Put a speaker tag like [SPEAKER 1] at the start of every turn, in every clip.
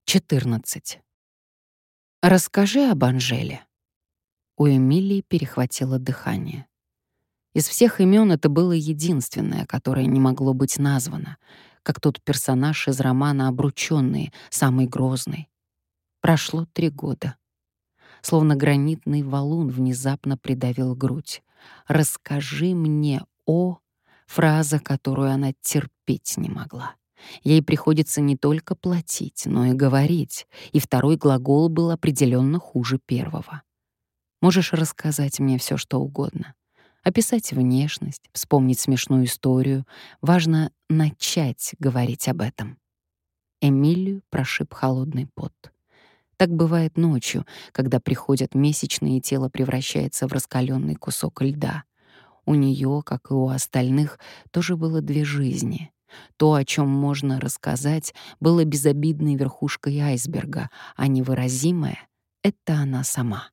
[SPEAKER 1] 14. «Расскажи об Анжеле». У Эмилии перехватило дыхание. Из всех имен это было единственное, которое не могло быть названо, как тот персонаж из романа «Обручённые», самый грозный. Прошло 3 года. Словно гранитный валун внезапно придавил грудь. «Расскажи мне о...» фраза, которую она терпеть не могла. Ей приходится не только платить, но и говорить, и второй глагол был определенно хуже первого. Можешь рассказать мне все, что угодно. Описать внешность, вспомнить смешную историю. Важно начать говорить об этом. Эмилию прошиб холодный пот. Так бывает ночью, когда приходят месячные, и тело превращается в раскаленный кусок льда. У нее, как и у остальных, тоже было 2 жизни. То, о чем можно рассказать, было безобидной верхушкой айсберга, а невыразимое — это она сама.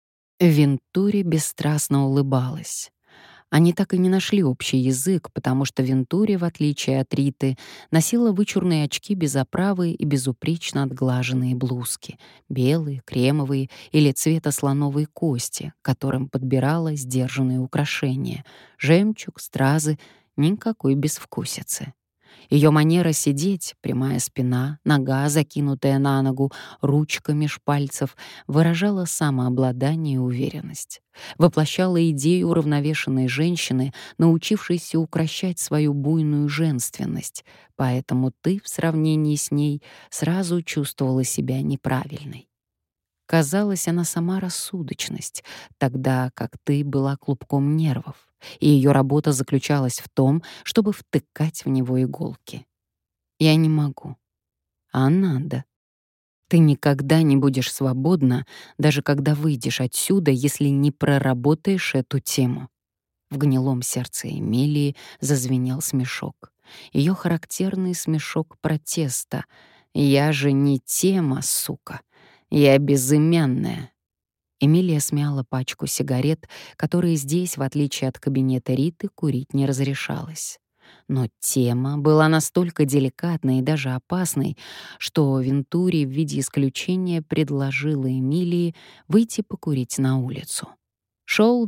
[SPEAKER 1] Вентури бесстрастно улыбалась. Они так и не нашли общий язык, потому что Вентури, в отличие от Риты, носила вычурные очки без оправы и безупречно отглаженные блузки, белые, кремовые или цвета слоновой кости, к которым подбирала сдержанные украшения — жемчуг, стразы, никакой безвкусицы. Ее манера сидеть, прямая спина, нога, закинутая на ногу, ручка меж пальцев, выражала самообладание и уверенность. Воплощала идею уравновешенной женщины, научившейся укрощать свою буйную женственность, поэтому ты в сравнении с ней сразу чувствовала себя неправильной. Казалось, она сама рассудочность, тогда как ты была клубком нервов, и ее работа заключалась в том, чтобы втыкать в него иголки. Я не могу. А надо. Ты никогда не будешь свободна, даже когда выйдешь отсюда, если не проработаешь эту тему. В гнилом сердце Эмилии зазвенел смешок. Ее характерный смешок протеста. «Я же не тема, сука. Я безымянная». Эмилия смяла пачку сигарет, которые здесь, в отличие от кабинета Риты, курить не разрешалось. Но тема была настолько деликатной и даже опасной, что Вентури в виде исключения предложила Эмилии выйти покурить на улицу. Шел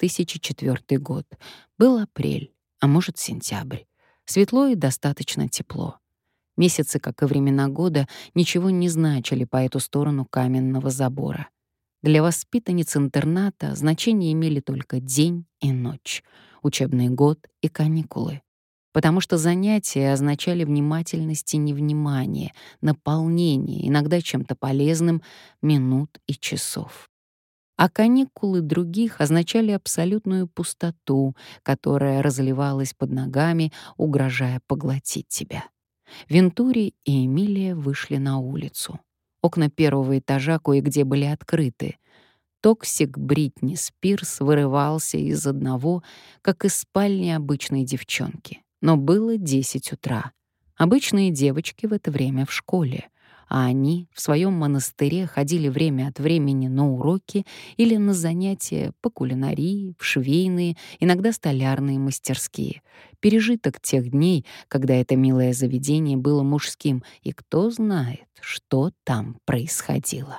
[SPEAKER 1] 2004 год. Был апрель, а может, сентябрь. Светло и достаточно тепло. Месяцы, как и времена года, ничего не значили по эту сторону каменного забора. Для воспитанниц интерната значение имели только день и ночь, учебный год и каникулы, потому что занятия означали внимательность и невнимание, наполнение, иногда чем-то полезным, минут и часов. А каникулы других означали абсолютную пустоту, которая разливалась под ногами, угрожая поглотить тебя. Вентури и Эмилия вышли на улицу. Окна первого этажа кое-где были открыты. Токсик Бритни Спирс вырывался из одного, как из спальни обычной девчонки. Но было 10 утра. Обычные девочки в это время в школе, а они в своем монастыре ходили время от времени на уроки или на занятия по кулинарии, в швейные, иногда столярные мастерские. Пережиток тех дней, когда это милое заведение было мужским, и кто знает, что там происходило.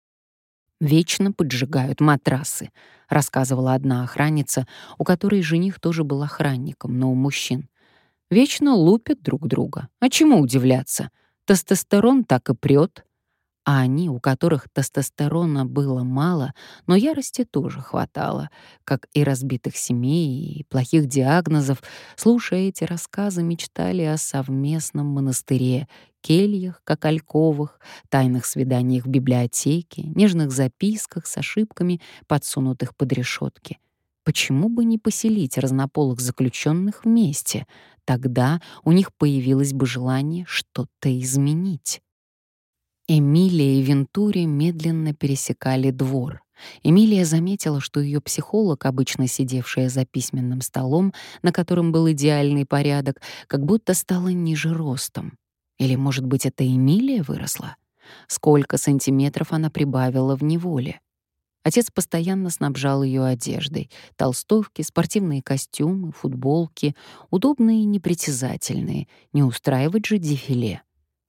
[SPEAKER 1] «Вечно поджигают матрасы», — рассказывала одна охранница, у которой жених тоже был охранником, но у мужчин. «Вечно лупят друг друга. А чему удивляться? Тестостерон так и прёт». А они, у которых тестостерона было мало, но ярости тоже хватало, как и разбитых семей и плохих диагнозов, слушая эти рассказы, мечтали о совместном монастыре, кельях, как альковах, тайных свиданиях в библиотеке, нежных записках с ошибками, подсунутых под решетки. Почему бы не поселить разнополых заключенных вместе? Тогда у них появилось бы желание что-то изменить. Эмилия и Вентури медленно пересекали двор. Эмилия заметила, что ее психолог, обычно сидевшая за письменным столом, на котором был идеальный порядок, как будто стала ниже ростом. Или, может быть, это Эмилия выросла? Сколько сантиметров она прибавила в неволе? Отец постоянно снабжал ее одеждой: толстовки, спортивные костюмы, футболки, удобные и непритязательные, не устраивать же дефиле.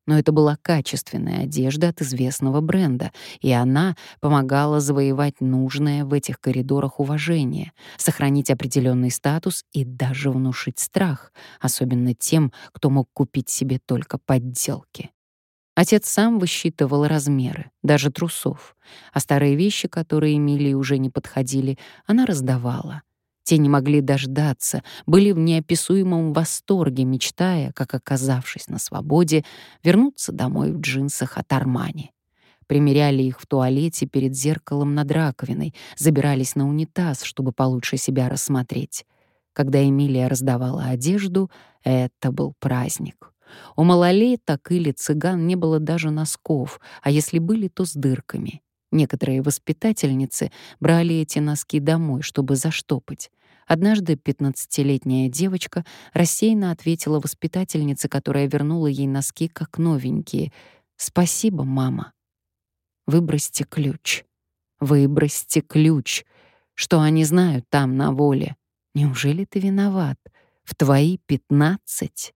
[SPEAKER 1] Но это была качественная одежда от известного бренда, и она помогала завоевать нужное в этих коридорах уважение, сохранить определенный статус и даже внушить страх, особенно тем, кто мог купить себе только подделки. Отец сам высчитывал размеры, даже трусов, а старые вещи, которые Эмилии уже не подходили, она раздавала. Те не могли дождаться, были в неописуемом восторге, мечтая, как оказавшись на свободе, вернуться домой в джинсах от Армани. Примеряли их в туалете перед зеркалом над раковиной, забирались на унитаз, чтобы получше себя рассмотреть. Когда Эмилия раздавала одежду, это был праздник. У малолеток или цыган не было даже носков, а если были, то с дырками. Некоторые воспитательницы брали эти носки домой, чтобы заштопать. Однажды 15-летняя девочка рассеянно ответила воспитательнице, которая вернула ей носки как новенькие: «Спасибо, мама». Выбросьте ключ. Выбросьте ключ. Что они знают там, на воле? Неужели ты виноват? В твои 15?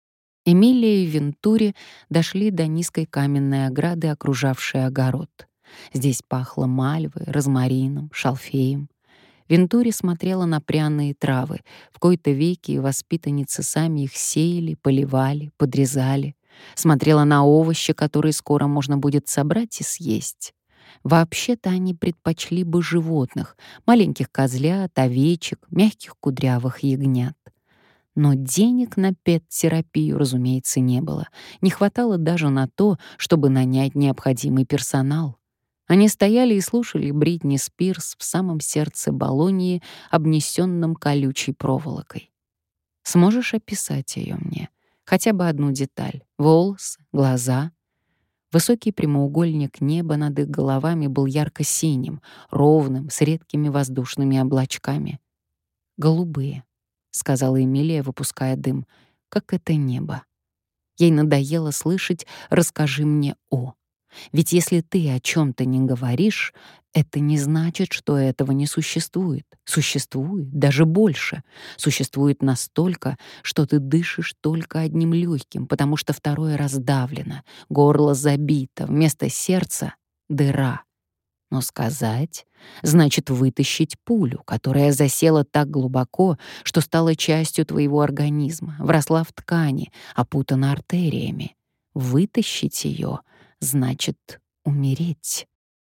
[SPEAKER 1] Эмилия и Вентури дошли до низкой каменной ограды, окружавшей огород. Здесь пахло мальвой, розмарином, шалфеем. Вентури смотрела на пряные травы. В кои-то веки воспитанницы сами их сеяли, поливали, подрезали. Смотрела на овощи, которые скоро можно будет собрать и съесть. Вообще-то они предпочли бы животных: маленьких козлят, овечек, мягких кудрявых ягнят. Но денег на пет-терапию, разумеется, не было. Не хватало даже на то, чтобы нанять необходимый персонал. Они стояли и слушали Бритни Спирс в самом сердце Болоньи, обнесённом колючей проволокой. Сможешь описать её мне? Хотя бы одну деталь: волосы, глаза. Высокий прямоугольник неба над их головами был ярко-синим, ровным, с редкими воздушными облачками. «Голубые», — сказала Эмилия, выпуская дым, — «как это небо». Ей надоело слышать «расскажи мне о». Ведь если ты о чем-то не говоришь, это не значит, что этого не существует. Существует, даже больше. Существует настолько, что ты дышишь только одним легким, потому что второе раздавлено, горло забито, вместо сердца — дыра. Но сказать значит вытащить пулю, которая засела так глубоко, что стала частью твоего организма, вросла в ткани, опутана артериями. Вытащить ее значит умереть.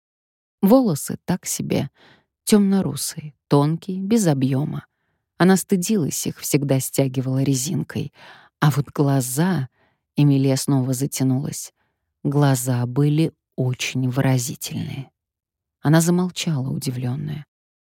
[SPEAKER 1] Волосы так себе, темно-русые, тонкие, без объема. Она стыдилась их, всегда стягивала резинкой. А вот глаза... Эмилия снова затянулась. Глаза были очень выразительные. Она замолчала, удивленная.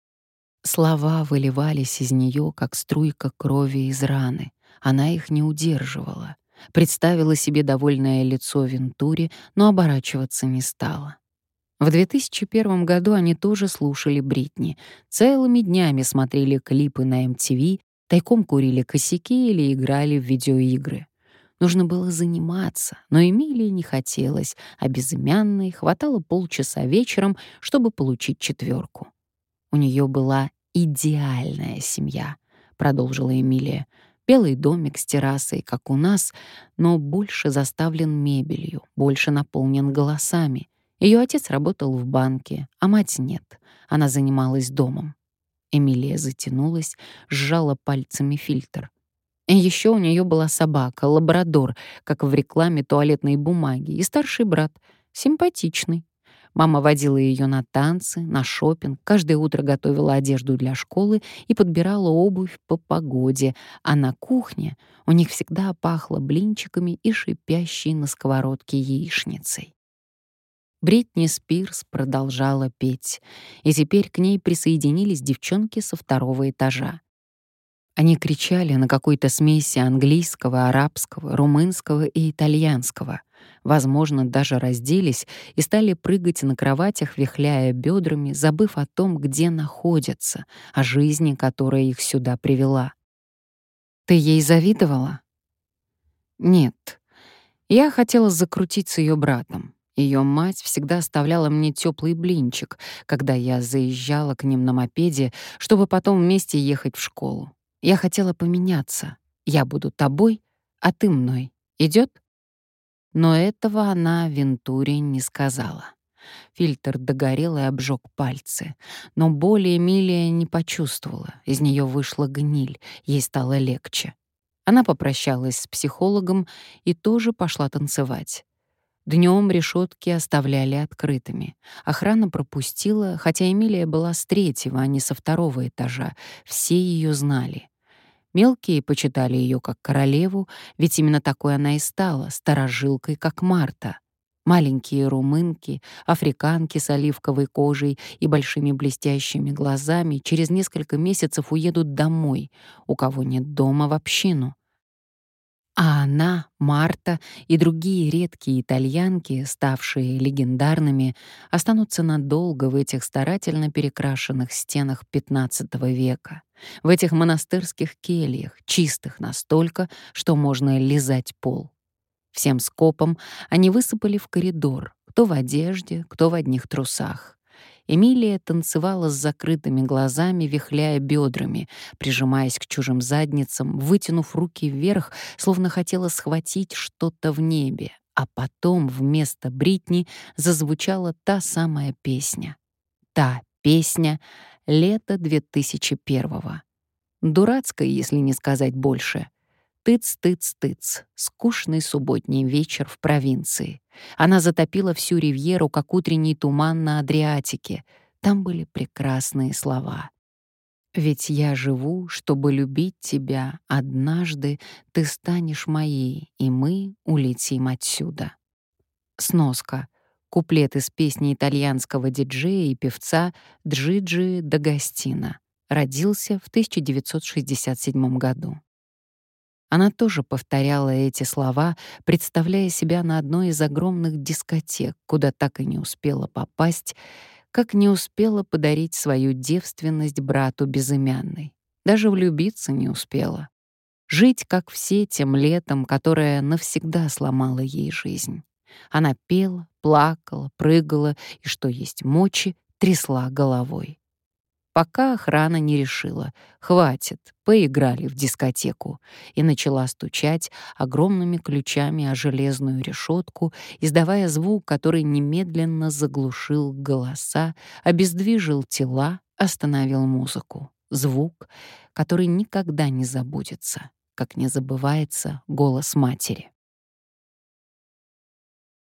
[SPEAKER 1] Слова выливались из нее, как струйка крови из раны. Она их не удерживала. Представила себе довольное лицо Вентури, но оборачиваться не стала. В 2001 году они тоже слушали Бритни. Целыми днями смотрели клипы на MTV, тайком курили косяки или играли в видеоигры. Нужно было заниматься, но Эмилии не хотелось, а безымянной хватало полчаса вечером, чтобы получить 4. «У нее была идеальная семья», — продолжила Эмилия. «Белый домик с террасой, как у нас, но больше заставлен мебелью, больше наполнен голосами. Ее отец работал в банке, а мать нет. Она занималась домом». Эмилия затянулась, сжала пальцами фильтр. И еще у нее была собака, лабрадор, как в рекламе туалетной бумаги, и старший брат, симпатичный. Мама водила ее на танцы, на шопинг, каждое утро готовила одежду для школы и подбирала обувь по погоде, а на кухне у них всегда пахло блинчиками и шипящей на сковородке яичницей. Бритни Спирс продолжала петь, и теперь к ней присоединились девчонки со 2-го этажа. Они кричали на какой-то смеси английского, арабского, румынского и итальянского. Возможно, даже разделись и стали прыгать на кроватях, вихляя бедрами, забыв о том, где находятся, о жизни, которая их сюда привела. «Ты ей завидовала?» «Нет. Я хотела закрутить с ее братом. Ее мать всегда оставляла мне теплый блинчик, когда я заезжала к ним на мопеде, чтобы потом вместе ехать в школу. Я хотела поменяться. Я буду тобой, а ты мной. Идет? Но этого она Вентуре не сказала. Фильтр догорел и обжег пальцы. Но боли Эмилия не почувствовала. Из нее вышла гниль, ей стало легче. Она попрощалась с психологом и тоже пошла танцевать. Днем решетки оставляли открытыми. Охрана пропустила, хотя Эмилия была с третьего, а не со второго этажа. Все ее знали. Мелкие почитали ее как королеву, ведь именно такой она и стала, сторожилкой, как Марта. Маленькие румынки, африканки с оливковой кожей и большими блестящими глазами через несколько месяцев уедут домой, у кого нет дома в общину. А она, Марта и другие редкие итальянки, ставшие легендарными, останутся надолго в этих старательно перекрашенных стенах XV века, в этих монастырских кельях, чистых настолько, что можно лизать пол. Всем скопом они высыпали в коридор, кто в одежде, кто в одних трусах. Эмилия танцевала с закрытыми глазами, вихляя бедрами, прижимаясь к чужим задницам, вытянув руки вверх, словно хотела схватить что-то в небе. А потом вместо Бритни зазвучала та самая песня. Та песня лета 2001-го. Дурацкая, если не сказать больше. Тыц-тыц-тыц. Скучный субботний вечер в провинции. Она затопила всю ривьеру, как утренний туман на Адриатике. Там были прекрасные слова. «Ведь я живу, чтобы любить тебя. Однажды ты станешь моей, и мы улетим отсюда». Сноска. Куплет из песни итальянского диджея и певца Джиджи Д'Агостино. Родился в 1967 году. Она тоже повторяла эти слова, представляя себя на одной из огромных дискотек, куда так и не успела попасть, как не успела подарить свою девственность брату безымянной. Даже влюбиться не успела. Жить, как все, тем летом, которое навсегда сломало ей жизнь. Она пела, плакала, прыгала и, что есть мочи, трясла головой. Пока охрана не решила, хватит, поиграли в дискотеку, и начала стучать огромными ключами о железную решетку, издавая звук, который немедленно заглушил голоса, обездвижил тела, остановил музыку. Звук, который никогда не забудется, как не забывается голос матери.